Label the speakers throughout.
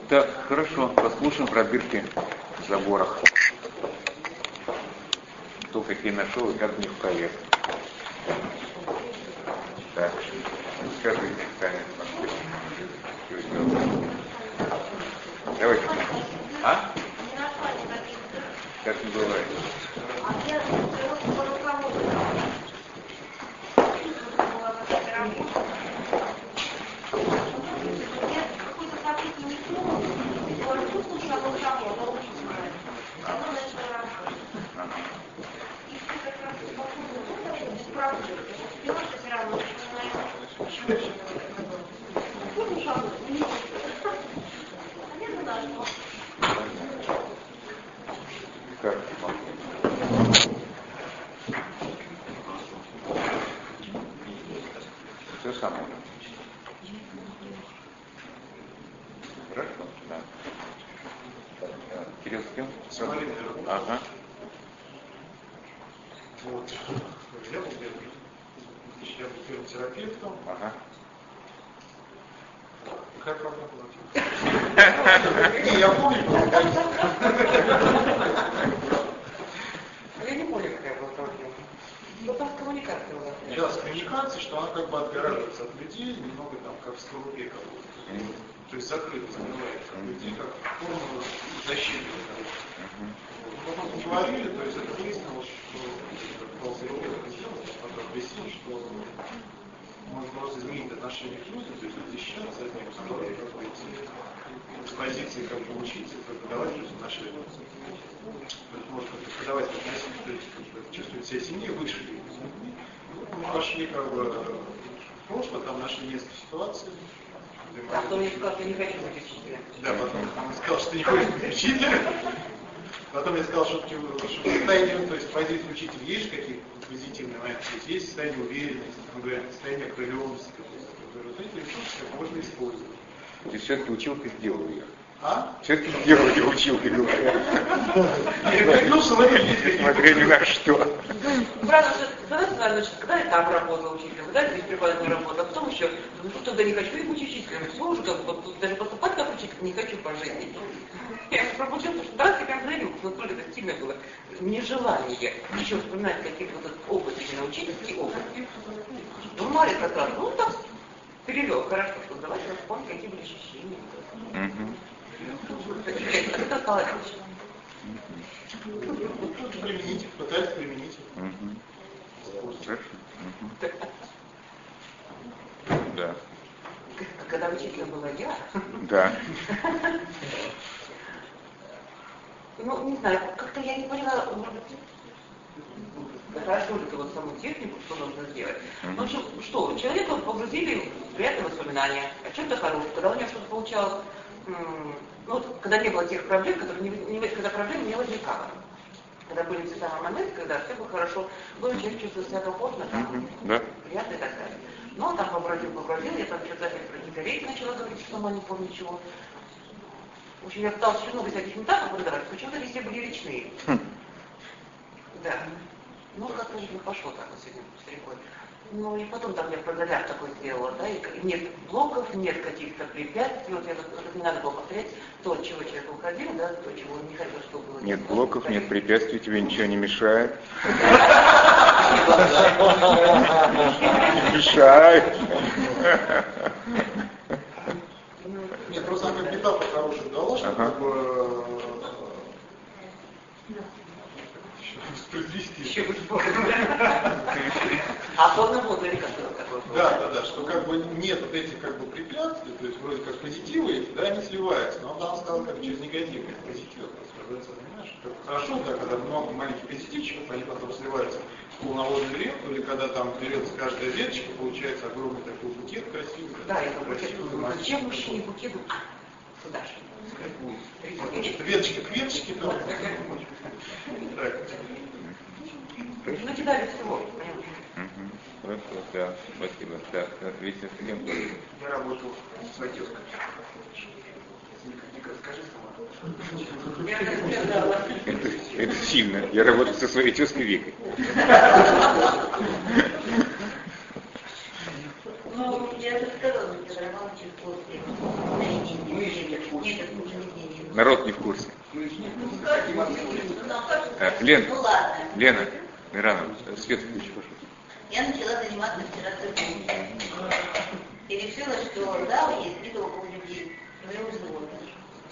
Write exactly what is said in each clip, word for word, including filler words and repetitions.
Speaker 1: Так, хорошо, послушаем пробирки в заборах. Кто какие нашел и как в них проверить. Так, скажите сами. Давайте. А? Как не бывает. Как? Все самое. Хорошо? Да. Кирилл, с кем? Ага.
Speaker 2: Вот. Я был я был первым терапевтом.
Speaker 1: Ага.
Speaker 2: Какая проблема была? Не, я помню.
Speaker 3: Я не помню, какая была проблема. Ну, там коммуникация была.
Speaker 2: Да, с коммуникацией, что она как бы отгораживается от людей, немного там как в столбе какой-то. То есть закрыто закрывает людей, как форму защиты. Потом поговорили, то есть это выяснилось, что потом объяснил, что можно просто изменить отношение к людям, то есть защищаться от них, которые как бы с позиции как бы учиться, преподавать отношения. Может как преподаватель относиться, то есть как бы чувствовать себя сильнее, выше. Мы пошли как бы в прошлое, там нашли несколько ситуаций.
Speaker 3: А потом я сказал, что я не хочу быть учителем.
Speaker 2: Да, потом он сказал, что ты не хочешь быть учителем. Потом я сказал, что, что состояние, то есть позиция учителя есть какие-то позитивные моменты, то есть есть состояние уверенности, там говорят, состояние окрыленности, вот эти ресурсы можно использовать.
Speaker 1: То есть все-таки училка сделала ее.
Speaker 2: А?
Speaker 1: Все-таки сделала ее училкой, говорят. Несмотря ни на что.
Speaker 3: Правда, значит, когда я там работала учителем, когда я здесь преподавателем работала, а потом еще, ну что тогда не хочу и быть учителем, все уже как бы, даже поступать как учитель не хочу по жизни. Я пробудила, потому что раз я прям заявила, настолько это стильно было, нежелание еще вспоминать какие-то вот этот опыт, именно учительский опыт. Ну, Мария как раз, ну так перевел, хорошо, что давайте вспомним, какие были ощущения. Это стало легче.
Speaker 2: Примените, пытайтесь применить.
Speaker 1: Хорошо. Да.
Speaker 3: Когда учителем была я.
Speaker 1: Да.
Speaker 3: Ну, не знаю, как-то я не поняла, может быть, хорошо ли это вот саму технику, что нужно сделать. Mm-hmm. Ну, что, что, человека погрузили в приятные воспоминания о чем-то хорошем, когда у него что-то получалось, м- ну, вот, когда не было тех проблем, которые не, не, когда проблем не возникало. Когда были те самые моменты, когда все было хорошо, было человек чувствовал себя комфортно, mm-hmm. да. Приятно и так далее. Но там побродил, побродил, я там что-то опять про гиперейки начала говорить, что сама не помню чего. В общем, я пыталась очень много всяких метафор продавать, почему-то везде были речные. Хм. Да. Ну, как-то не пошло так вот с этим старикой. Ну, и потом там я продавляк такой сделала, да, и нет блоков, нет каких-то препятствий, вот я вот, вот не надо было повторять то, от чего человек уходил, да, то, чего он не хотел, чтобы было.
Speaker 1: Нет блоков, нет препятствий, тебе ничего не мешает. Не мешает.
Speaker 2: Нет, просто она как метафора хорошая дала, что ага. как бы
Speaker 3: еще быть Богом. А полный Бог или как такое?
Speaker 2: Да, да, да, что как бы нет вот этих как бы препятствий, то есть вроде как позитивы эти, да, они сливаются, но он сказал как через негативный позитив, понимаешь? Хорошо, да, когда много маленьких позитивчиков, они потом сливаются в полноводную реку, или когда там берется каждая веточка, получается огромный такой букет красивый.
Speaker 3: Да, это букет. Зачем мужчине букет? Сюда же.
Speaker 2: Значит, веточка к веточке, да. Так.
Speaker 3: Ну, тебя ведь всего, понимаешь?
Speaker 1: Хорошо, да, спасибо. Да, отлично, с кем?
Speaker 2: Я работал с отёской.
Speaker 3: Скажи сама.
Speaker 1: Это, это сильно. Я работаю со своей тёской Викой.
Speaker 4: Ну, я же сказала, что Романович после Нет, это уже не.
Speaker 1: Народ не в курсе. А, Лен,
Speaker 4: Ну ладно.
Speaker 1: Лена, Мирана, свет включи, пожалуйста.
Speaker 4: Я начала заниматься вчера церковью. И решила, что да, есть не только у людей, но и у животных.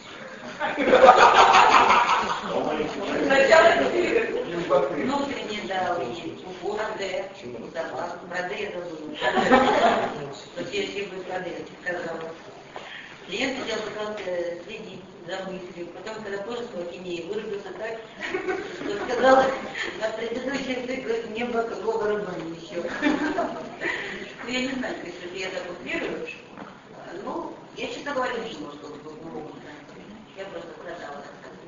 Speaker 4: Внутренние дауи, у бороды, у собак. Бороды я забыла. Вот я все бы бороды сказала. Клиент хотел просто следить за мыслью. Потом, когда позже сказал химии, вырубился так, что сказала, на предыдущий цикл не было какого вырубания еще. Ну, я не знаю, если я так утрирую. Ну, я, честно говоря, не думала, что это было. Я просто продала.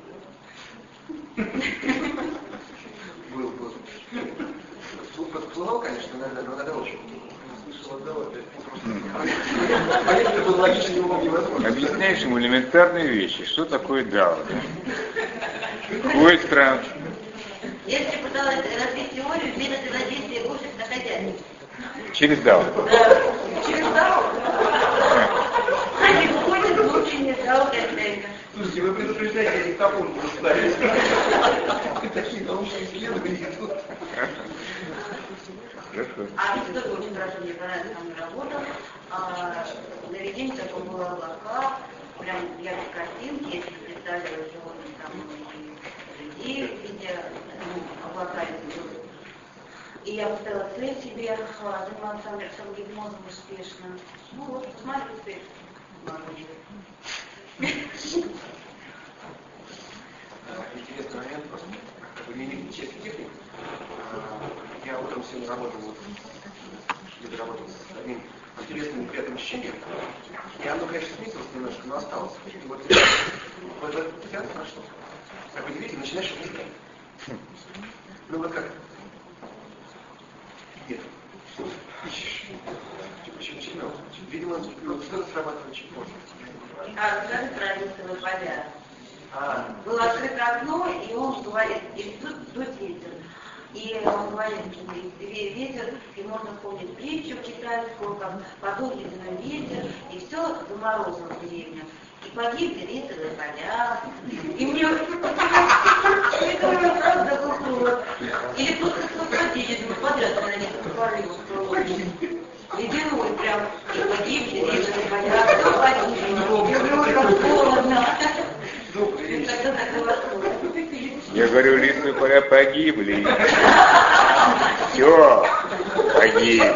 Speaker 5: Был, был. Тут подплывал, конечно, иногда, но иногда очень. Слышал, отдавал. Понять, что это логично невозможно.
Speaker 1: Объясняешь ему элементарные вещи. Что такое дао? Да? Ходит в храм.
Speaker 4: Я еще пыталась развить теорию метода воздействия бывших на хозяев.
Speaker 1: Через дао.
Speaker 4: Да. Через дао? Они выходят в внутреннее дао хозяина.
Speaker 5: Слушайте, вы предупреждаете, диктофон будет ставить. Такие научные исследования идут.
Speaker 1: Хорошо.
Speaker 4: А это тоже очень хорошо, мне понравилось, там работал. А, наведение такое было облака, прям яркие картинки, если представили животных там и людей в виде ну, облака. И я поставила цель себе заниматься самогипнозом успешно. Ну вот, посмотрите,
Speaker 5: Интересный момент просто. Как бы мимический техник. Я утром сегодня работал, вот, где-то работал с одним интересным приятным ощущением. И оно, конечно, снизилось немножко, но осталось. И вот в этот театр прошло. Как вы видите, начинаешь вникать. Ну вот как? Нет. Почему? Видимо, что-то срабатывает чуть позже.
Speaker 4: А, даже традиционные поля.
Speaker 5: А,
Speaker 4: Было открыто окно, и он говорит, и тут дует ветер. И он говорит, ветер, и можно вспомнить притчу китайскую, как подул ледяной ветер, и все заморозило в деревню. И погибли ветры, поля. И мне это правда было. Или просто кто-то видит, подряд на несколько порывов. Ледяной прям, и погибли ветры, поля, все погибли. И вроде как холодно. Тогда такой восторг.
Speaker 1: Я говорю, лесные поля погибли. Все, погибли.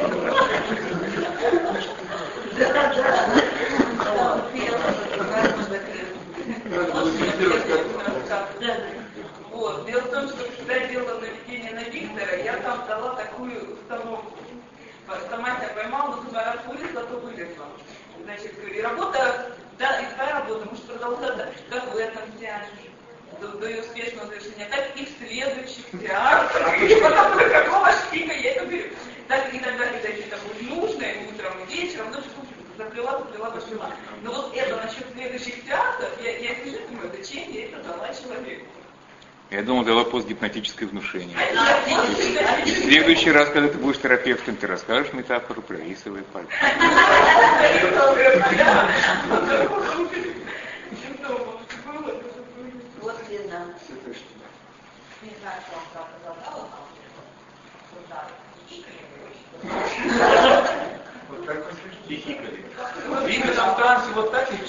Speaker 3: Вот. Дело в том, что когда делала наведение на Виктора, я там дала такую установку. Сама себя поймала, но два раза вылезла, то вылезла. Значит, и работа, да, и твоя работа может продолжаться как в этом театре, до, до ее успешного завершения, так и в следующих театрах. И потом до такого штика я это беру. Так и тогда, когда это будет нужно, и утром, и вечером, ну, заплела, заплела, заплела. Но вот это насчет следующих театров, я, я сижу, думаю, зачем я это дала человеку?
Speaker 1: Я думал, дала постгипнотическое внушение. И в следующий раз, когда ты будешь терапевтом, ты расскажешь метафору про рисовые поля.
Speaker 4: Вот следа.
Speaker 3: Не знаю, что он правда задала,
Speaker 5: вот так вот хихикали. Видно, там в трансе вот так и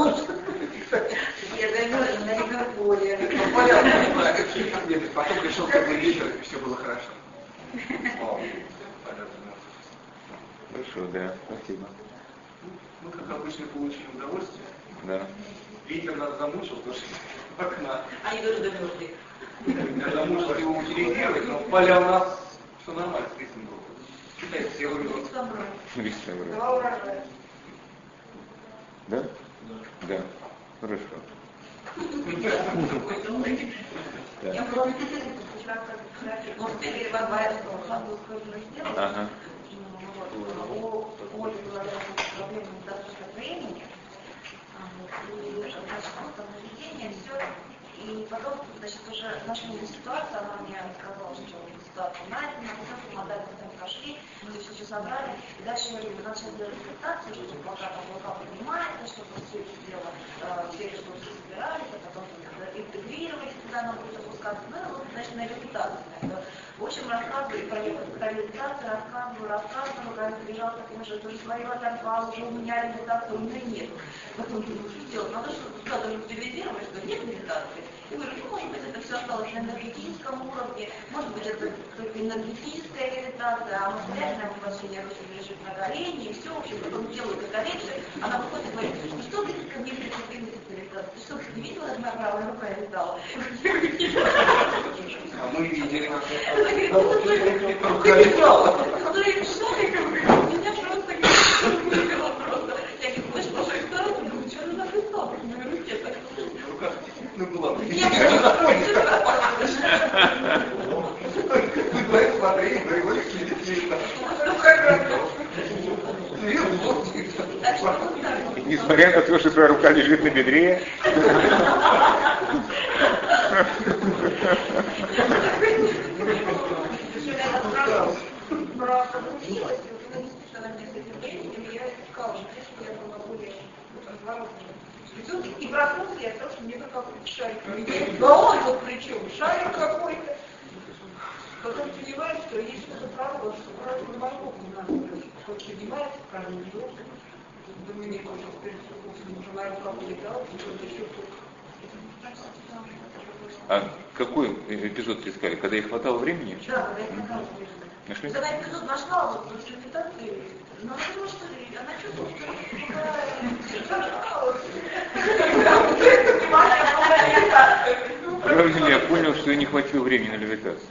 Speaker 4: Я замерзла на Лигаполе.
Speaker 5: Потом пришел теплый ветер, и все было хорошо.
Speaker 1: Хорошо, да, спасибо.
Speaker 5: Мы, как обычно, получили удовольствие.
Speaker 1: Да.
Speaker 5: Ветер нас замучил, потому что окна.
Speaker 4: Они тоже замерзли.
Speaker 5: Я замучил его утилизировать, но поля у нас все нормально с рисом было. Считайте, все уровни.
Speaker 1: Рисовые.
Speaker 4: Два урожая.
Speaker 1: Да? Да. Хорошо.
Speaker 4: Я просто может, перебываю,
Speaker 1: Ага.
Speaker 4: у Оли была проблема недостаточно времени, и отношение все, и
Speaker 6: И потом, значит, уже началась ситуация, она мне рассказала, что ситуация на этом, на потом модаль потом пошли, мы все все собрали, и дальше я говорю, мы начали делать презентацию, что пока там рука поднимается, чтобы все это дело, э, все ресурсы собирались, а потом интегрировались, куда нам будет опускаться, ну и вот, значит, на репутацию. В общем, рассказываю, про репутацию рассказываю, рассказываю, когда прибежал к такому же, тоже своего оторвал, уже у меня репутация, у меня нет. Потом думаю, что делать? Надо что-то даже утилизировать, что нет медитации. И говорю, ну, может быть, это все осталось на энергетическом уровне, может быть, это только энергетическая медитация, а материальное воплощение лежит на голении, и все, в общем, потом делаю это лекцию, она выходит и говорит, ну что ты ко мне прикрепилась эта медитация? Ты что, ты не видела, как моя правая рука летала?
Speaker 5: А мы видели.
Speaker 6: Рука летала. Ну и что ты говоришь? Меня просто выбило просто. Я говорю, слышь, пошла и вторая, думаю, что она написала в моей руке?
Speaker 5: Рука ну была.
Speaker 6: Нет,
Speaker 5: вы двое смотрели, говорили, следите.
Speaker 1: Несмотря на то, что твоя рука лежит на бедре.
Speaker 6: Про погрузилась, и она действительно на меня с этим временем, и я искала, что я была более разворотной. И проснулся я, потому что мне как какой-то шарик. Да он вот причем, шарик какой-то. Потом понимаешь, что есть что-то правило, что правильно морковку не надо. Хоть поднимается, правильно не должен. Думаю, нет, уже теперь уже моя рука полетала, что-то еще только.
Speaker 1: А какой эпизод ты искали? Когда ей хватало времени?
Speaker 6: Да, когда ей хватало времени.
Speaker 1: Нашли?
Speaker 6: Когда эпизод нашла, вот после медитации, ну, потому что она чувствовала, что
Speaker 1: правильно я понял, что ей не хватило времени на левитацию.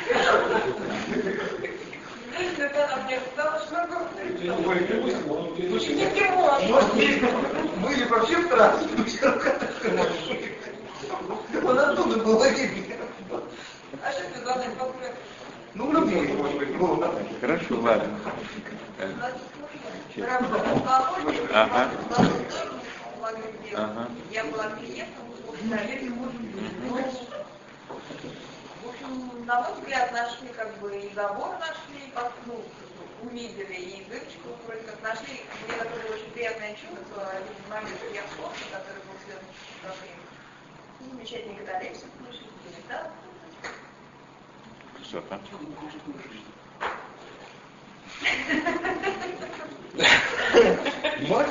Speaker 5: Были вообще в трансе, он оттуда был видно.
Speaker 6: А что ты главное покрыть?
Speaker 5: Ну, любой, может быть, было.
Speaker 1: Хорошо, ладно.
Speaker 6: Ага.
Speaker 1: Ага.
Speaker 6: Я была клиентом, в общем, на мой взгляд, нашли как бы и забор нашли, ну, увидели, и дырочку вроде как нашли. Мне такое было очень приятное чувство, один момент я вспомнила, который был связан с проблемой. Замечательный катализм, да?
Speaker 1: Что там?
Speaker 5: Мать?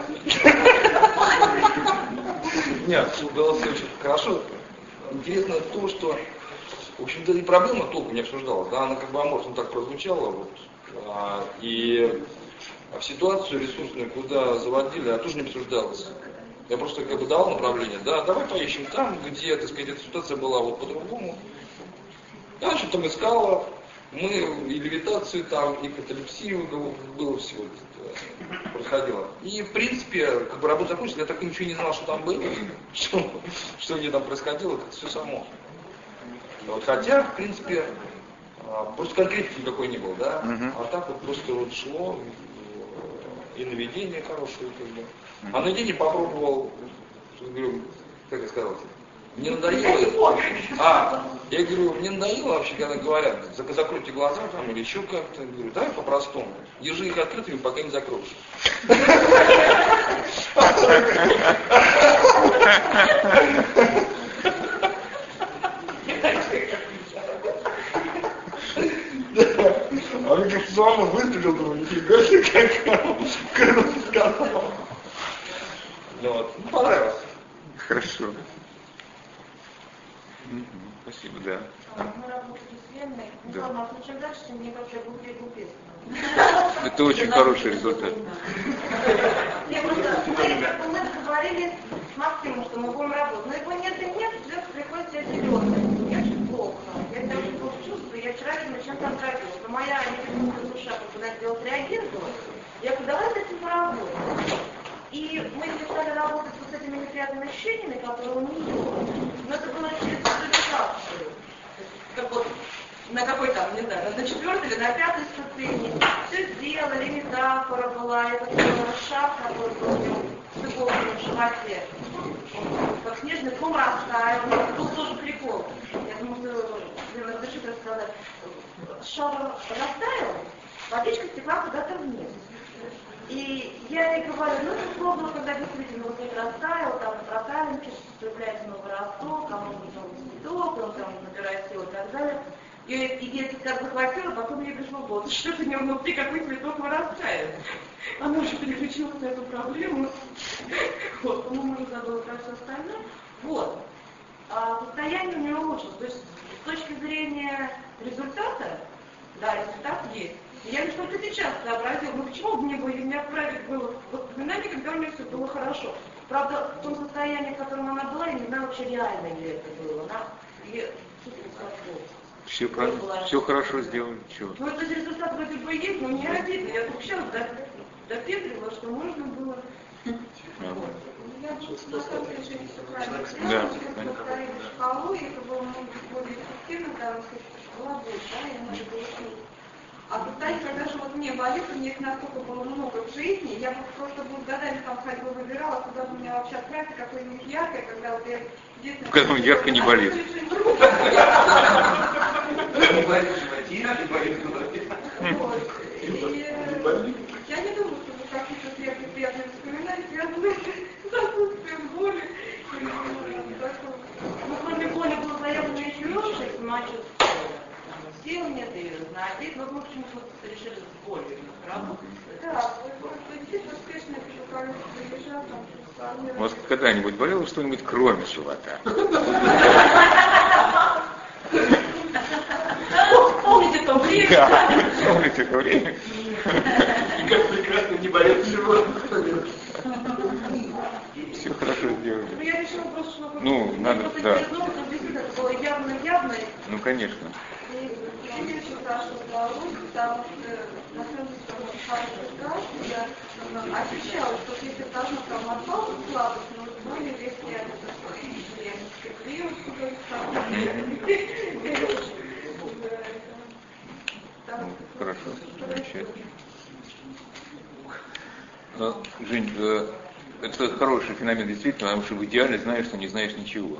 Speaker 5: Нет, все удалось очень хорошо. Интересно то, что, в общем-то, и проблема толком не обсуждалась, да, она как бы аморфно так прозвучала, вот, а, и а в ситуацию ресурсную, куда заводили, она тоже не обсуждалась. Я просто как бы давал направление, да, давай поищем там, где, так сказать, эта ситуация была вот по-другому. Я что-то там искала, мы и левитацию там, и каталепсию, было всего это происходило. И, в принципе, как бы работа закончилась, я так ничего не знал, что там было, что, что мне там происходило, как все само. Вот, хотя, в принципе, просто конкретики никакой не было, да, uh-huh. а так вот просто вот шло, и наведение хорошее, как бы. А наведение попробовал, говорю, как я сказал, мне надоело. А, я говорю, мне надоело вообще, когда говорят, закройте глаза там или еще как-то. Я говорю, давай по-простому. Держи их открытыми, пока не закроешь. А мне как самому выстрелил, думаю, нифига себе, как сказал. Ну, понравилось.
Speaker 1: Хорошо. Спасибо, да.
Speaker 6: Мы работали с Леной. Ну ладно, а чем дальше, тем мне кажется, глупее и глупее.
Speaker 1: Это очень хороший результат.
Speaker 6: Я просто, мы договорились с Максимом, что мы будем работать. Но его нет и нет, приходится серьезно. Я очень плохо. Я себя очень плохо чувствую. Я вчера видела, чем там тратила. Что моя непрямая душа, когда сделать реагировала, я говорю, давай с этим поработаем. И мы не стали работать вот с этими неприятными ощущениями, которые у нее. Но это было через визуализацию. Как вот на какой там, не знаю, на четвертой или на пятой ступени. Все сделали, метафора была, это был шаг, который был в животном животе. Как снежный ком потом растаял. Был тоже прикол. Я думаю, что разрешите рассказать. Шар растаял, водичка стекла куда-то вниз. И я ей говорю, ну это пробовала, когда действительно вот снег растаял, там протаянки, появляется новый росток, а может быть новый цветок, он там набирает силу и так далее. Ее идея как захватила, потом мне пришло в голову, что-то у нее внутри какой цветок вырастает. Она уже переключилась на эту проблему. Вот, по-моему, уже забыла про все остальное. Вот. А состояние у нее улучшилось. То есть с точки зрения результата, да, результат есть. Я лишь только сейчас сообразила, ну почему бы мне было, меня отправить было в воспоминания, когда у нее все было хорошо. Правда, в том состоянии, в котором она была, я не знаю вообще реально ли это было. Она ее
Speaker 1: все, про... все хорошо сделали. Чего?
Speaker 6: Ну, этот результат вроде бы есть, но не обидно. Я только сейчас допетрила, что можно было.
Speaker 1: Ага.
Speaker 6: Я на самом деле еще не все правильно сделала.
Speaker 1: Да.
Speaker 6: Мы повторили шкалу, и это было более эффективно, там была больше, да, и надо было снизить. А представьте, когда же вот мне болит, у меня их настолько было много в жизни, я бы просто бы годами там ходила, выбирала, куда бы меня вообще отправить, какое-нибудь яркое, когда вот я единственное...
Speaker 1: Когда он ярко не болит.
Speaker 5: Не болит в животе, не болит в голове.
Speaker 6: Я не думаю, что вы какие-то сверху приятные воспоминания связаны с отсутствием боли. Ну, кроме боли было заявлено еще легче, самочувствие. Сил нет, и знаете, но мы почему-то решили с болью работать. Да, действительно успешно приезжал, там,
Speaker 1: у вас когда-нибудь болело что-нибудь кроме живота?
Speaker 6: Помните то время?
Speaker 1: Да, помните то время?
Speaker 5: И как прекрасно не болит живот.
Speaker 1: Все хорошо сделали.
Speaker 6: Ну, я решила просто, что...
Speaker 1: Ну, надо,
Speaker 6: просто
Speaker 1: да.
Speaker 6: интересно, что действительно это было явно-явно.
Speaker 1: Ну, конечно.
Speaker 6: И мне очень хорошо удалось, потому что на самом деле, что очень хороший газ, я ощущала, что если должна там отпала слабость, но более резкий я не
Speaker 1: Хорошо, замечательно. Но, Жень, э, это хороший феномен действительно, потому что в идеале знаешь, что не знаешь ничего.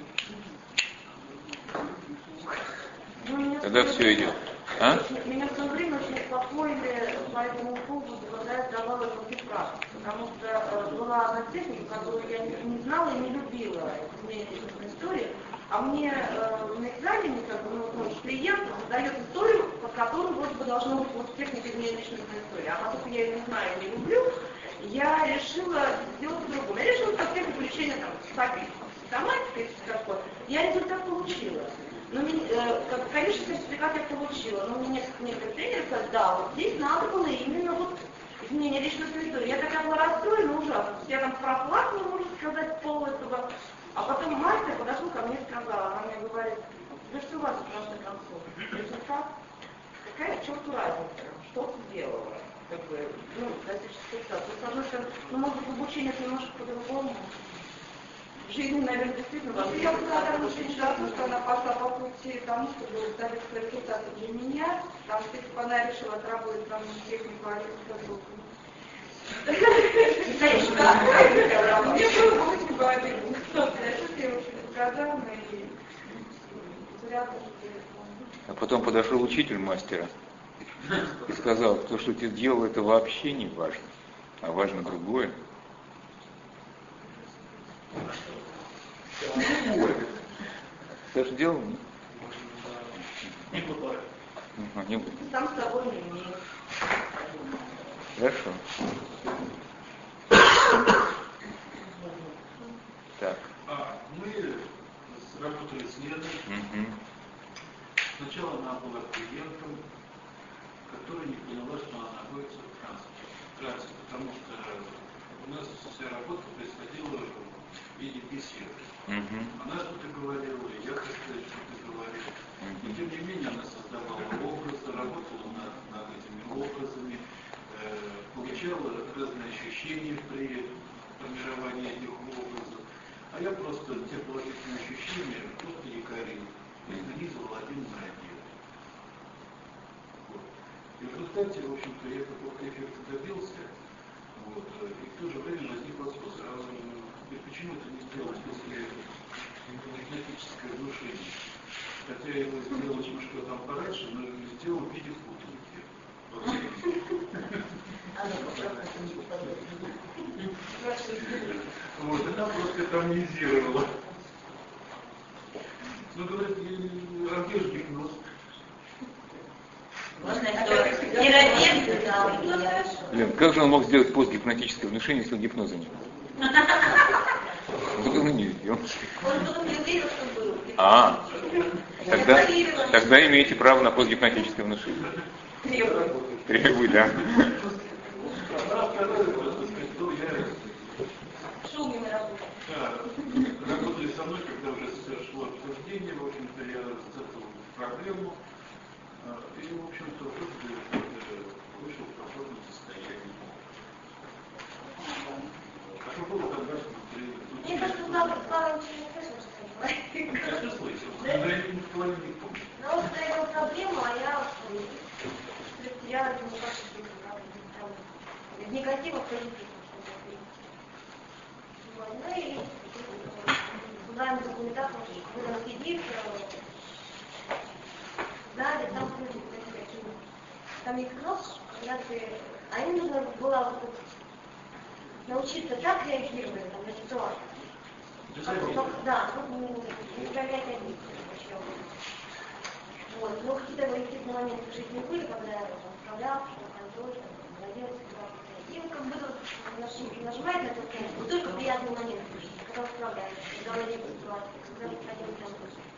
Speaker 1: Тогда все идет. А?
Speaker 6: Меня в то время очень беспокоили по этому поводу, когда я сдавала руки прав. Потому что э, была одна техника, которую я не, не знала и не любила, изменение личностной истории. А мне э, на экзамене, как бы, ну, наш клиент задает историю, под которую вроде бы должна быть вот техника изменения личностной истории. А поскольку я ее не знаю и не люблю, я решила сделать по-другому. Я решила как технику лечения там, стабильности, психоматикой, такой. Я результат получила. Ну, э, конечно, сертификат я получила, но мне некоторые тренеры сказали, да, вот здесь надо было именно вот изменение личностной истории. Я такая была расстроена, ужасно. Я там проплакала, можно сказать, пол этого. А потом мастер подошел ко мне и сказала, она мне говорит, да что у вас в конце концов? Результат? Какая к черту разница? Что ты сделала? Как бы, ну, достичь результата. То есть, с одной стороны, ну, может быть, обучение немножко по-другому. В жизни, наверное, действительно важно. Я благодарна очень счастлива, что она пошла по пути тому, чтобы добиться результата для меня. Потому что если бы она решила отработать там технику аристотеля, конечно, да. Мне было очень обидно. Я очень благодарна и рада, что...
Speaker 1: А потом подошел учитель мастера и сказал, то, что ты делал, это вообще не важно, а важно другое. Ты же делал?
Speaker 2: Не бывает.
Speaker 1: Угу, не буду.
Speaker 6: Сам с собой не имею.
Speaker 1: Хорошо. Так.
Speaker 2: А, мы работали с Леной.
Speaker 1: Угу.
Speaker 2: Сначала она была клиентом, которая не поняла, что она находится в трансе. В трансе, потому что у нас вся работа происходила в виде беседы.
Speaker 1: Угу.
Speaker 2: Она что-то говорила, я что-то говорил. Но тем не менее она создавала образы, работала над, над этими образами, э, получала разные ощущения при формировании этих образов. А я просто те положительные ощущения просто якорил и нанизывал один на один. Вот. И в результате, в общем-то, я какого-то эффекта добился. Вот. И в то же время возник вопрос, а почему это не сделать, если внушения. Хотя я его сделал немножко там пораньше, но сделал в виде путанки. Вот, она просто тонизировала. Ну, говорит, Аргеш гипноз.
Speaker 1: Лен, как же он мог сделать постгипнотическое внушение, если он гипноза не был? Он не видел.
Speaker 6: Он потом не верил, что был.
Speaker 1: А, тогда, тогда имеете право на постгипнотическое внушение. Требуй, да.
Speaker 6: Шумными работали.
Speaker 2: Да, работали со мной, когда уже шло обсуждение, в общем-то, я зацепил проблему, и, в общем-то, вышел в комфортном состоянии. А что было тогда, что ты...
Speaker 6: Мне кажется, завтра стало ничего не слышно, что
Speaker 2: Я что слышал? Я не помню.
Speaker 6: Ну, вот это его проблема, а я я это не как что-то негатива в позитив. Ну и знаем документацию, будем следить, знали, там люди такие. Там есть кнопка, когда ты... А им нужно было вот научиться так реагировать там, на ситуацию. Как, да, ну, не управлять одним. Вот. Но какие-то естественные моменты в жизни были, когда я справлялся, контроль, владелся, и он как бы нажимает на эту кнопку, вот только приятный момент в жизни, когда он справляется, когда он не ситуация, когда он один там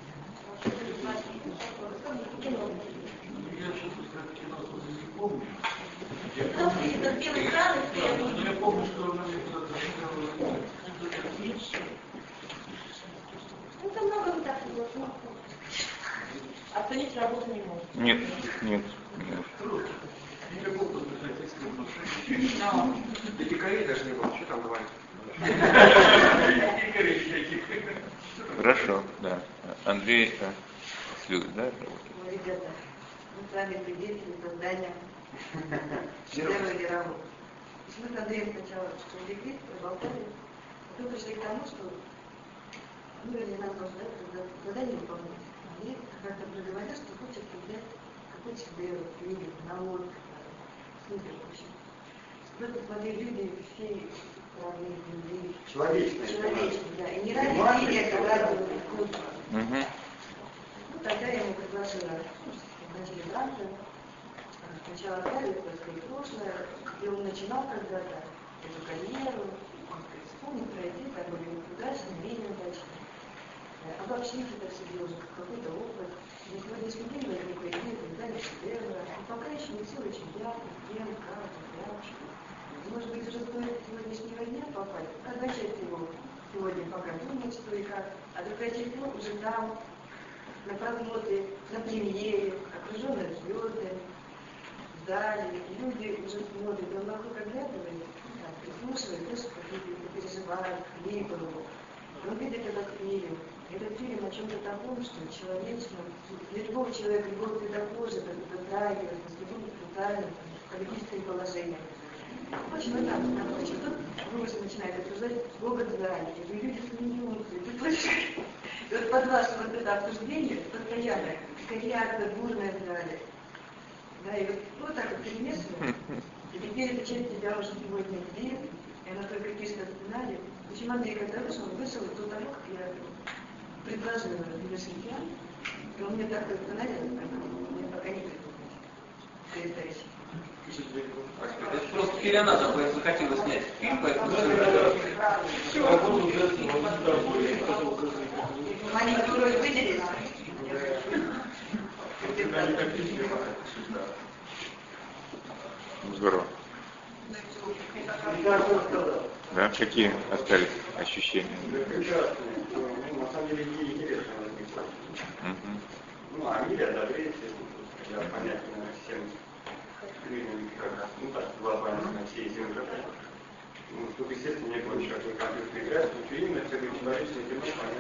Speaker 6: кино.
Speaker 2: Я что-то сказать, кино не помню.
Speaker 6: Это белый экран, и
Speaker 2: я помню, что она мне куда-то сказала.
Speaker 6: ну, там много не так было. Оценить работу не может.
Speaker 1: Нет, нет, нет.
Speaker 2: Никакого подготовительского внушения.
Speaker 5: И дикарей даже не было, что там говорить?
Speaker 1: Хорошо, да. Андрей а, Слюдов, да?
Speaker 4: Ребята, мы с вами свидетели создания первой мировой. Мы с Андреем сначала увлеклись, проболтали, потом пришли к тому, что ну, вернее, нам просто это задание выполнять. И как-то проговорил, что хочет взять какой-то себе книгу, налог, супер, в общем. Вы посмотрели, люди все разные люди.
Speaker 5: Человечные.
Speaker 4: Человечные, да. И не ради денег, а ради вкуса. Ну, тогда я ему предложила, начали драться. Сначала оставить свое прошлое, где он начинал когда-то эту карьеру, он сказать, вспомнить, пройти, как были удачные, менее удачные. Обобщить это все дело как какой-то опыт. На сегодняшний день возникла идея создания шедевра. Пока еще не все очень ясно, кем, как, как. Может быть, уже стоит сегодняшнего дня попасть. Одна часть его сегодня пока думает, что и как, а другая часть его уже там, на просмотре, на премьере, окруженные звездами, в зале. Люди уже смотрят, он вокруг оглядывает, прислушивает, слышит, как люди переживают, хлипают. Он видит этот фильм. Этот фильм о чем-то таком, что человечном, для любого человека, любого цветокожего, затрагивает, с любым социальным, политическим положением. Очень это короче, тут вы уже начинаете обсуждать гогот в зале, и люди смеются, и ты слышишь, и вот под ваше вот это обсуждение постоянное, как реакция бурная в зале. Да, и вот, вот так вот перемешивается, и теперь эта часть тебя уже сегодня здесь, и она только пишет о сценарии. Почему Андрей, когда вышел, он вышел до того, как я предложила завершить я, и он мне такой сценарий рассказал, мне пока не придумать.
Speaker 7: Просто Филиана захотела снять фильм, поэтому...
Speaker 4: Маленькую роль выделили?
Speaker 1: Здорово. Да, какие остались ощущения?
Speaker 5: На самом деле идея интересная возникла. Ну, а мире одобрение, для понятия всем людям, как раз, ну так, глобально на всей земле. Ну, тут, естественно, не было никакой компьютерной игры, но именно это человеческое кино,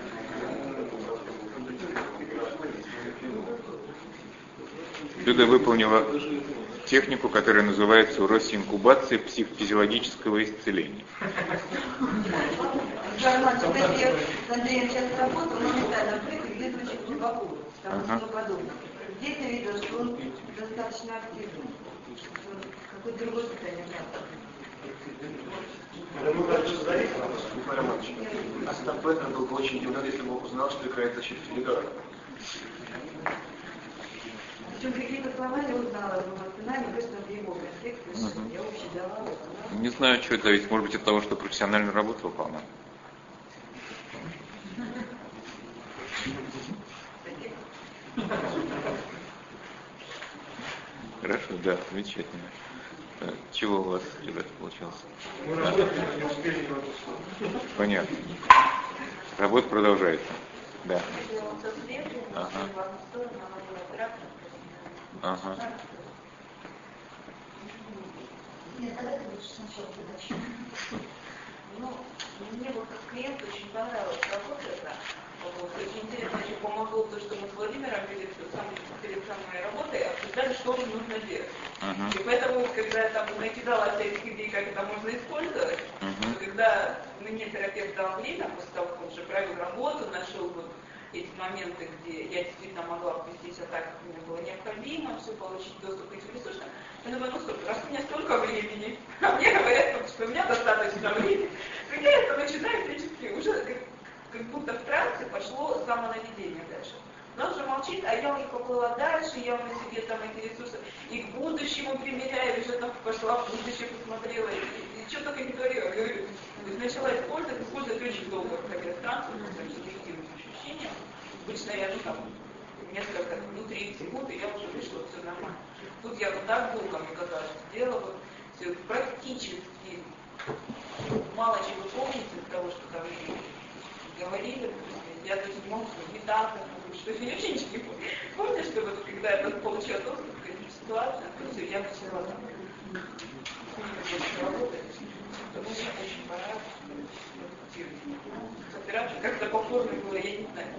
Speaker 5: понятно.
Speaker 1: Люда выполнила технику, которая называется уросинкубация психофизиологического исцеления.
Speaker 4: информацию, когда я с Андреем сейчас работал, моментально прыгаю, где-то очень глубоко, потому
Speaker 1: Ага.
Speaker 4: что подобное. Здесь я видела, что он достаточно активный, какое-то другое состояние.
Speaker 5: Это мы дальше зависит, Николай Романович. Остап Бендер был бы очень удивлен, если бы узнал, что играет защиту олигарха.
Speaker 4: Причем какие-то слова я узнала, но воспоминания просто в его контексте,
Speaker 1: Мгм.
Speaker 4: я вообще давала.
Speaker 1: Не знаю, что это зависит. Может быть, от того, что профессиональную работу выполнял. Хорошо, да, замечательно. Так, чего у вас, ребята, получилось?
Speaker 2: Мы
Speaker 1: Да.
Speaker 2: работаем, не успели на эту сторону.
Speaker 1: Понятно. Работа продолжается. Да. Ага. Ага.
Speaker 6: Нет, давайте лучше сначала задачу.
Speaker 3: Ну, мне вот как клиент очень понравилась работа эта. Вот, очень интересно, еще помогло то, что мы с Владимиром перед, сам, перед самой работой обсуждали, что же нужно делать.
Speaker 1: Ага.
Speaker 3: И поэтому, когда я там накидала всяких идей, как это можно использовать,
Speaker 1: Ага.
Speaker 3: то когда мне терапевт дал время, после того, как он уже провел работу, нашел вот эти моменты, где я действительно могла ввести себя так, как мне было необходимо, все получить доступ к этим ресурсам, я думаю, ну сколько, раз у меня столько времени, а мне говорят, что у меня достаточно времени, то я это начинаю всячески уже как, как будто в трансе пошло самонаведение дальше. Но он же молчит, а я уже поплыла дальше, я уже себе там эти ресурсы и к будущему примеряю, уже там пошла в будущее, посмотрела, и, и, и что только не говорила, говорю, то есть начала использовать, использовать очень долго, когда в трансе, потому что негативные ощущения. Обычно я ну, там несколько, ну, три секунды, я уже вышла, все нормально. Тут я вот так долго, мне казалось, сделала вот все практически мало чего помните из того, что там говорили. Я даже не могу метаться, что я вообще ничего не помню. Помню, что вот когда я получила доступ к этим ситуациям, то все, я начала там работать. Это мне очень понравилось. Операция как-то по форме было, я не знаю.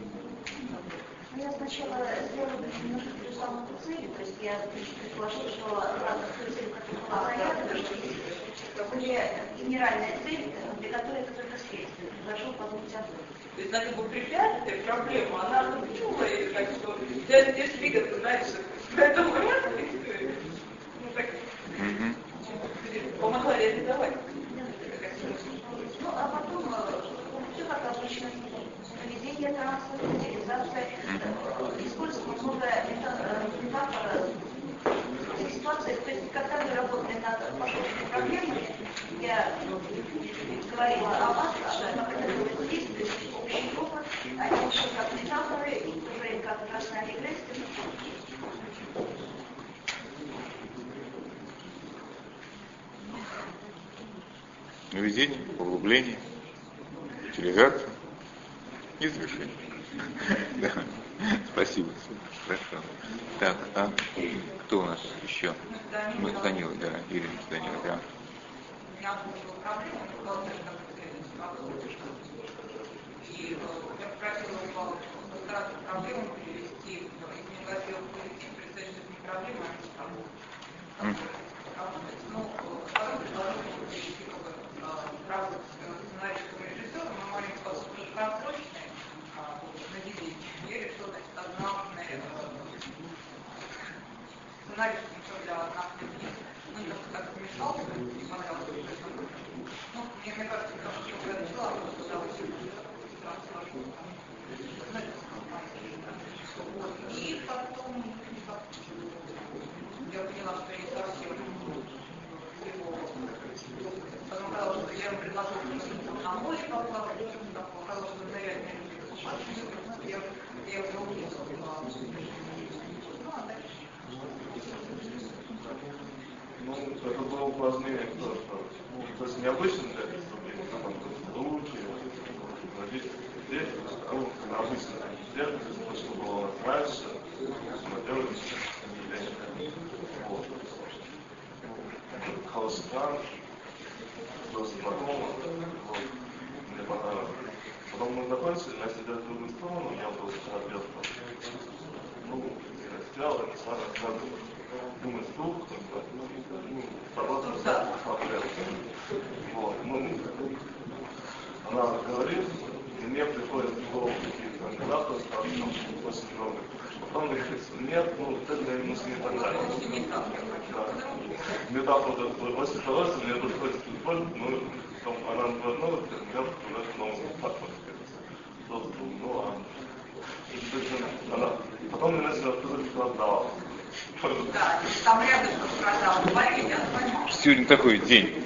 Speaker 6: Я сначала сделала немножко ту же самую цель, то есть я предположила, что разных целей, которые была понятна, что были генеральная цель, для которой это только следствие. Предложил подумать о том.
Speaker 3: То есть, надо было препятствие, проблема, она напчула ее так, что я здесь двигаться дальше. Поэтому раз, ну так, помогла реализовать.
Speaker 6: Ну, а потом все как обычно. Поведение, транспорт, утилизация, использовать много метафор ситуации. То есть, когда мы работали над похожими проблемами, я говорила о вас, о определенных действиях, общий опыт, они еще как метафоры, и в то же время как красная регрессия.
Speaker 1: Наведение, углубление, утилизация и завершение. Да. Спасибо. Хорошо. Так, а кто у нас еще? Мы с Данилой, да, Ирина с Данилой, да.
Speaker 3: У меня была проблема, я была даже как и я попросила его постараться проблему перевести, и пригласила коллектив, представить, что это не проблема, а это проблема. Ну, второе предложение перевести правду сценарийского режиссера, мы можем послушать просрочные наведения. Я решила, значит, одна сценарий, что для нас людей, ну, как-то так смешался, не понравилось. Ну, мне, мне кажется, потому что я начала, просто дала себе и потом я поняла, что я не совсем его сказала, что я ему предложила на мой попал, сказала, что зарядная я я уже уехала. Ну, а дальше.
Speaker 2: Ну, это было упражнение, что, ну, то есть необычно для этой проблемы, там, руки, здесь, здесь, а обычно сделать, что было раньше, делать, вот. Холостян, просто знакомо, вот, мне понравилось. Потом мы закончили, начали делать другую сторону, я был терапевтом. Ну, я сделал это с вами сразу. Думаю, вдруг, ну, поработать, посмотрел. Вот, ну,
Speaker 8: она говорит, мне приходит в голову какие-то кандидаты, после много. Потом говорит, нет, ну, это для нас не так далее. Метафора, после того, мне приходит телефон, ну, потом она говорит, ну, я уже новый метафор. Ну, ладно. Она, потом мне начала сказать, что отдала.
Speaker 3: Да, там рядом продал. Говорили, я понимаю.
Speaker 1: Сегодня такой день.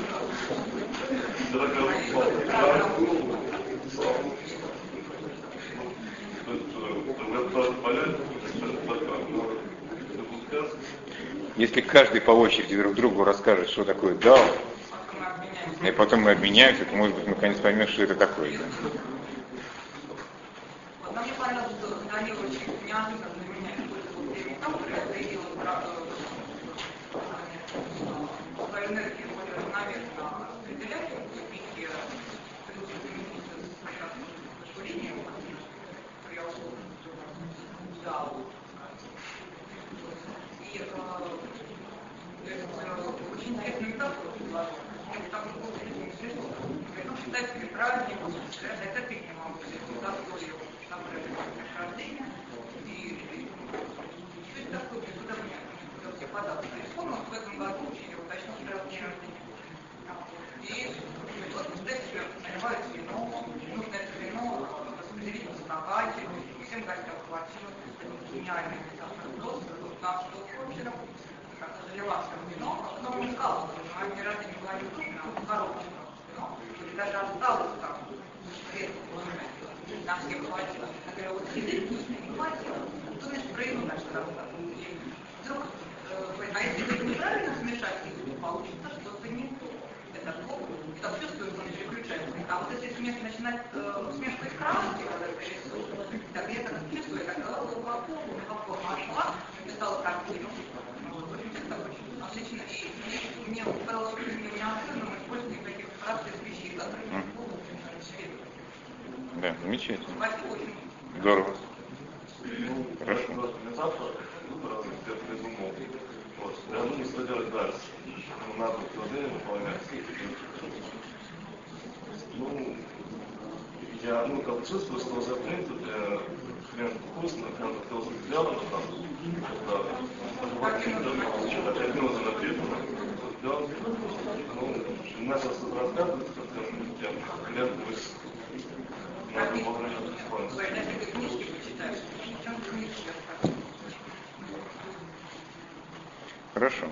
Speaker 1: Если каждый по очереди друг другу расскажет, что такое дал, и потом мы обменяемся, то, может быть, мы наконец поймем, что это такое. Да?
Speaker 3: Вот, мне понравилось, что Данила очень неожиданно для меня какой-то перестал, когда заявила свою энергию более равномерно распределять, и плюс замениться с курением, я дал. И очень интересную метафору предложил. Там было очень смешно. Ну, считать себе праздником, это ты не могу себе удовольствие, например, рождения. И что это такое, куда мне все податься? И вспомнил, в этом году очень уточнил день рождения. И вот, кстати, наливают вино, нужно это вино распределить по стакане, всем гостям хватило. Гениальный метафор. На что вообще залила все вино, а потом он сказал, что на моем день рождения была не нужна, а хорошее вино, и даже осталось там редко, на всех хватило. Я говорю, вот еды вкусной не хватило, то значит про еду начали рассказывать. И вдруг, а если вы неправильно смешать еду, получится что-то не то. Это плохо, и так чувствую, что он переключается. А вот если смесь начинать э, смешку из краски, когда ты рисуешь, так я так чувствую, я так глубоко, глубоко нашла, написала картину. Отлично. И мне показалось очень неожиданным использование таких простых вещей, которые не будут следовать.
Speaker 1: Да, замечательно.
Speaker 3: Спасибо очень.
Speaker 1: Здорово.
Speaker 8: Ну, хорошо. Метафора, выбор, я придумал. Вот, я думаю, что делать дальше. Надо предложение выполнять. Ну, я, ну, как чувствую, что уже, в принципе, хрен вкусно, хрен как-то уже сделано там. Это один уже написано. Ну, начал что-то рассказывать, как я хрен вкусно. Надо погрузить в спонсор.
Speaker 3: Если ты книжки почитаешь, в чем ты книжки рассказываешь?
Speaker 1: Хорошо.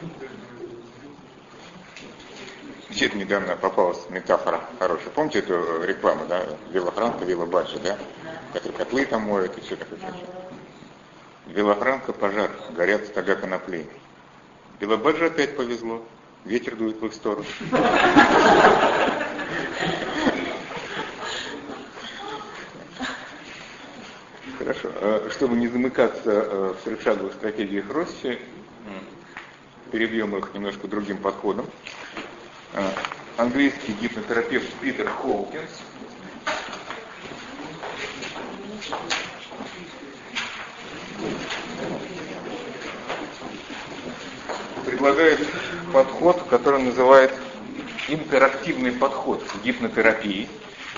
Speaker 1: Где-то недавно попалась метафора хорошая. Помните эту рекламу, да? Велохранка, велобаджи, да? Которые котлы там моют и все такое. Велохранка, пожар, горят стога коноплей. Велобаджи опять повезло. Ветер дует в их сторону. Хорошо. Чтобы не замыкаться в трехшаговых стратегиях Росси, перебьем их немножко другим подходом. Английский гипнотерапевт Питер Хоукинс предлагает подход, который он называет интерактивный подход к гипнотерапии.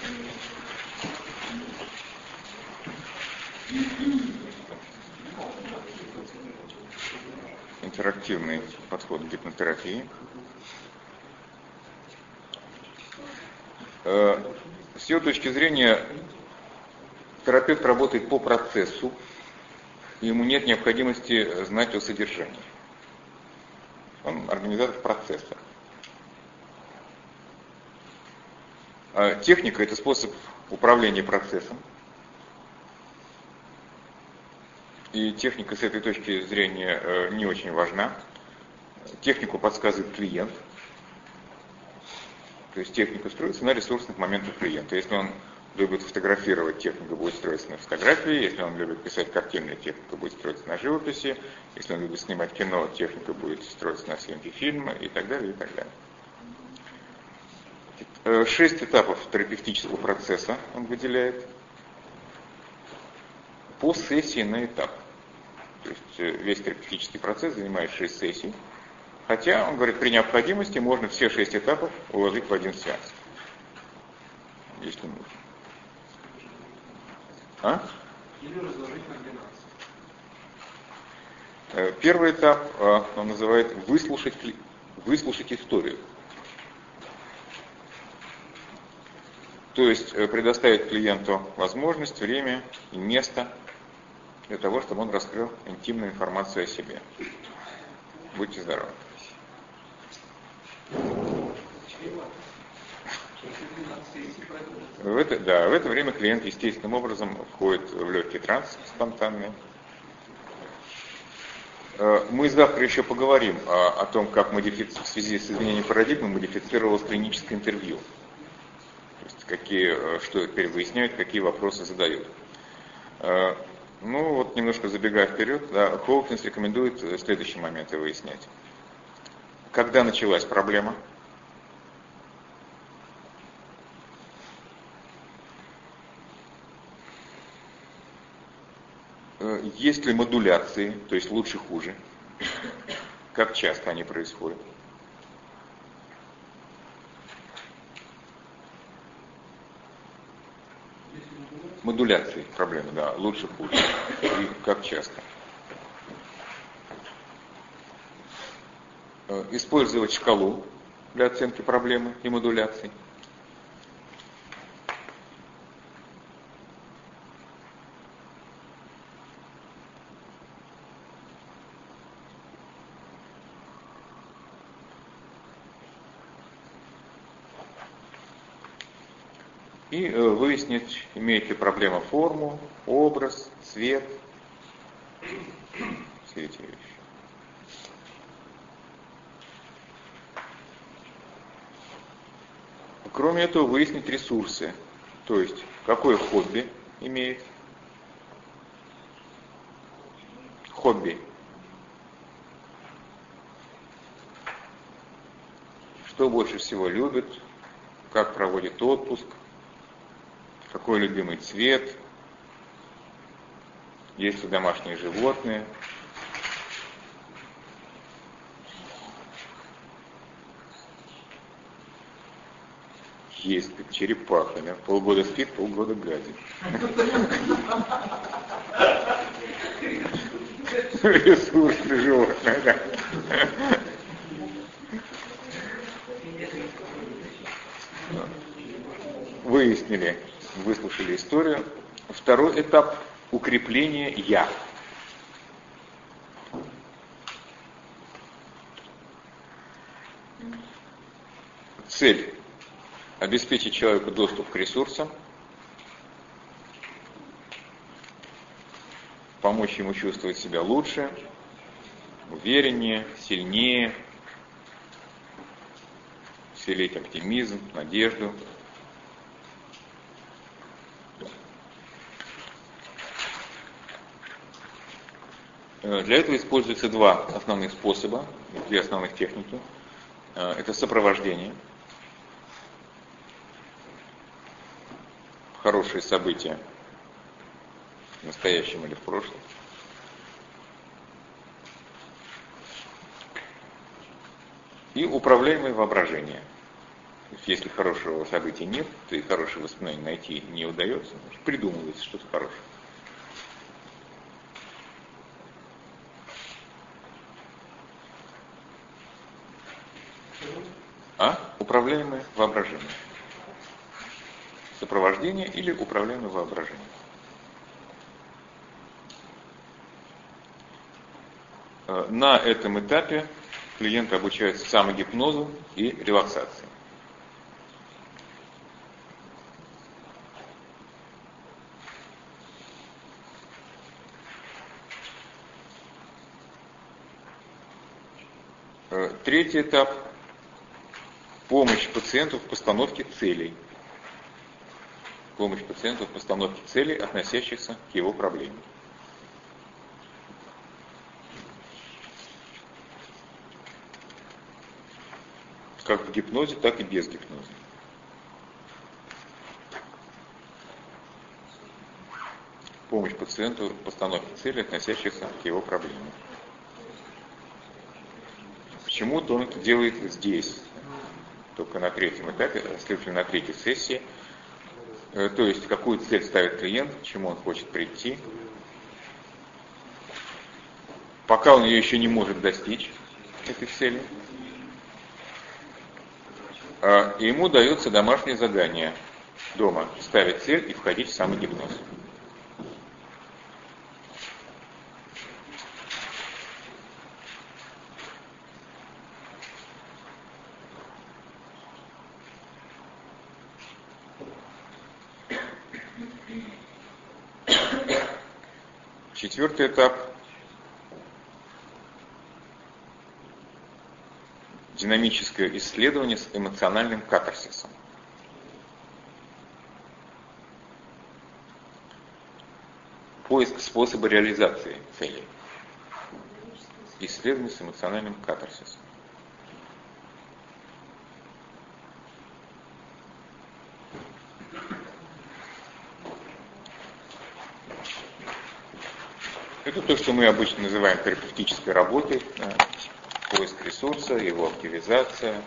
Speaker 1: Интерактивный подход к гипнотерапии. С его точки зрения, терапевт работает по процессу, и ему нет необходимости знать о содержании. Он организатор процесса. А техника – это способ управления процессом. И техника с этой точки зрения не очень важна. Технику подсказывает клиент. То есть техника строится на ресурсных моментах клиента. Если он любит фотографировать, техника будет строиться на фотографии. Если он любит писать картины, техника будет строиться на живописи. Если он любит снимать кино, техника будет строиться на съемке фильма и так далее, и так далее. Шесть этапов терапевтического процесса он выделяет по сессии на этап. То есть весь терапевтический процесс занимает шесть сессий. Хотя, он говорит, при необходимости можно все шесть этапов уложить в один сеанс. если нужно. А?
Speaker 5: Или разложить на двенадцать.
Speaker 1: Первый этап он называет выслушать, выслушать историю. То есть предоставить клиенту возможность, время и место для того, чтобы он раскрыл интимную информацию о себе. Будьте здоровы. В это, да, в это время клиент естественным образом входит в легкий транс спонтанный. Мы завтра еще поговорим о, о том, как модифици... в связи с изменением парадигмы модифицировалось клиническое интервью. То есть какие, что теперь выясняют, какие вопросы задают. Ну вот немножко забегая вперед, да, Хоукинс рекомендует следующие моменты выяснять. Когда началась проблема? Есть ли модуляции, то есть лучше-хуже? Как часто они происходят? Модуляции проблемы, да, лучше-хуже. И как часто? Использовать шкалу для оценки проблемы и модуляций. И выяснить, имеет ли проблема форму, образ, цвет, все эти вещи. Кроме этого, выяснить ресурсы, то есть какое хобби имеет. Хобби. Что больше всего любит, как проводит отпуск. Какой любимый цвет, есть ли домашние животные. Есть, как черепаха, да? Полгода спит, полгода гадит. Ресурсные животные, да. Выяснили. Выслушали историю. Второй этап – укрепление «я». Цель – обеспечить человеку доступ к ресурсам, помочь ему чувствовать себя лучше, увереннее, сильнее, вселить оптимизм, надежду. Для этого используются два основных способа, две основных техники. Это сопровождение. Хорошие события в настоящем или в прошлом. И управляемое воображение. Если хорошего события нет, то и хорошее воспоминание найти не удается, придумывается что-то хорошее. А? Управляемое воображение. Сопровождение или управляемое воображение. На этом этапе клиенты обучаются самогипнозу и релаксации. Третий этап – помощь пациенту в постановке целей. Помощь пациенту в постановке целей, относящихся к его проблеме. Как в гипнозе, так и без гипноза. Помощь пациенту в постановке целей, относящихся к его проблеме. Почему-то он это делает здесь, только на третьем этапе, следовательно, на третьей сессии. То есть, какую цель ставит клиент, к чему он хочет прийти. Пока он ее еще не может достичь, этой цели, и ему дается домашнее задание дома ставить цель и входить в самогипноз. Четвертый этап – динамическое исследование с эмоциональным катарсисом. Поиск способа реализации целей. Исследование с эмоциональным катарсисом. Это то, что мы обычно называем терапевтической работой. Поиск ресурса, его активизация,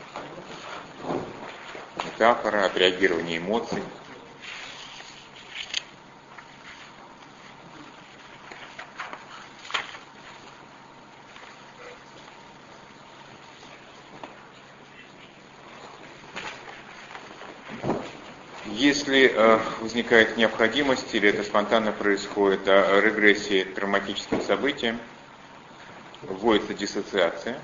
Speaker 1: метафора, отреагирование эмоций. Если э, возникает необходимость или это спонтанно происходит о регрессии к травматическим событиям, вводится диссоциация.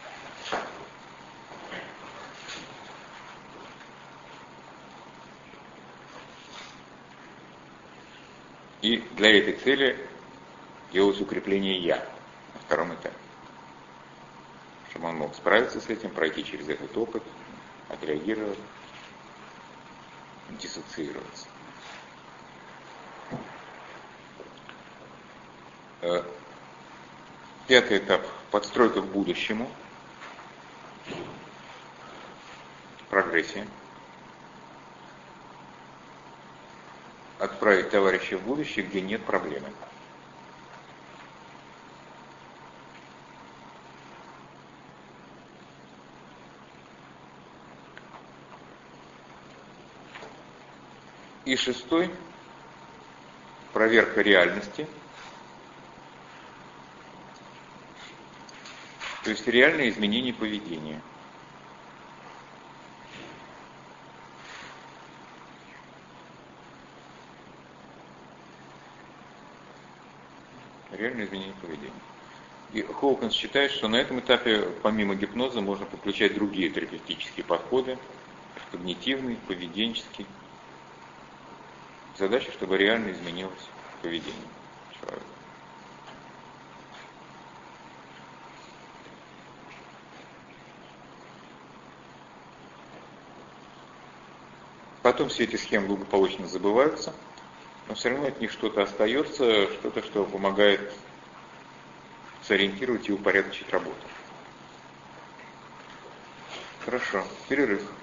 Speaker 1: И для этой цели делается укрепление «я» на втором этапе. Чтобы он мог справиться с этим, пройти через этот опыт, отреагировать, диссоциироваться. Пятый этап – подстройка к будущему, прогрессия. Отправить товарища в будущее, где нет проблемы. И шестой – проверка реальности. То есть реальные изменения поведения. Реальные изменения поведения. И Хоукинс считает, что на этом этапе, помимо гипноза, можно подключать другие терапевтические подходы, когнитивный, поведенческий. Задача, чтобы реально изменилось поведение человека. Потом все эти схемы благополучно забываются, но все равно от них что-то остается, что-то, что помогает сориентировать и упорядочить работу. Хорошо, перерыв.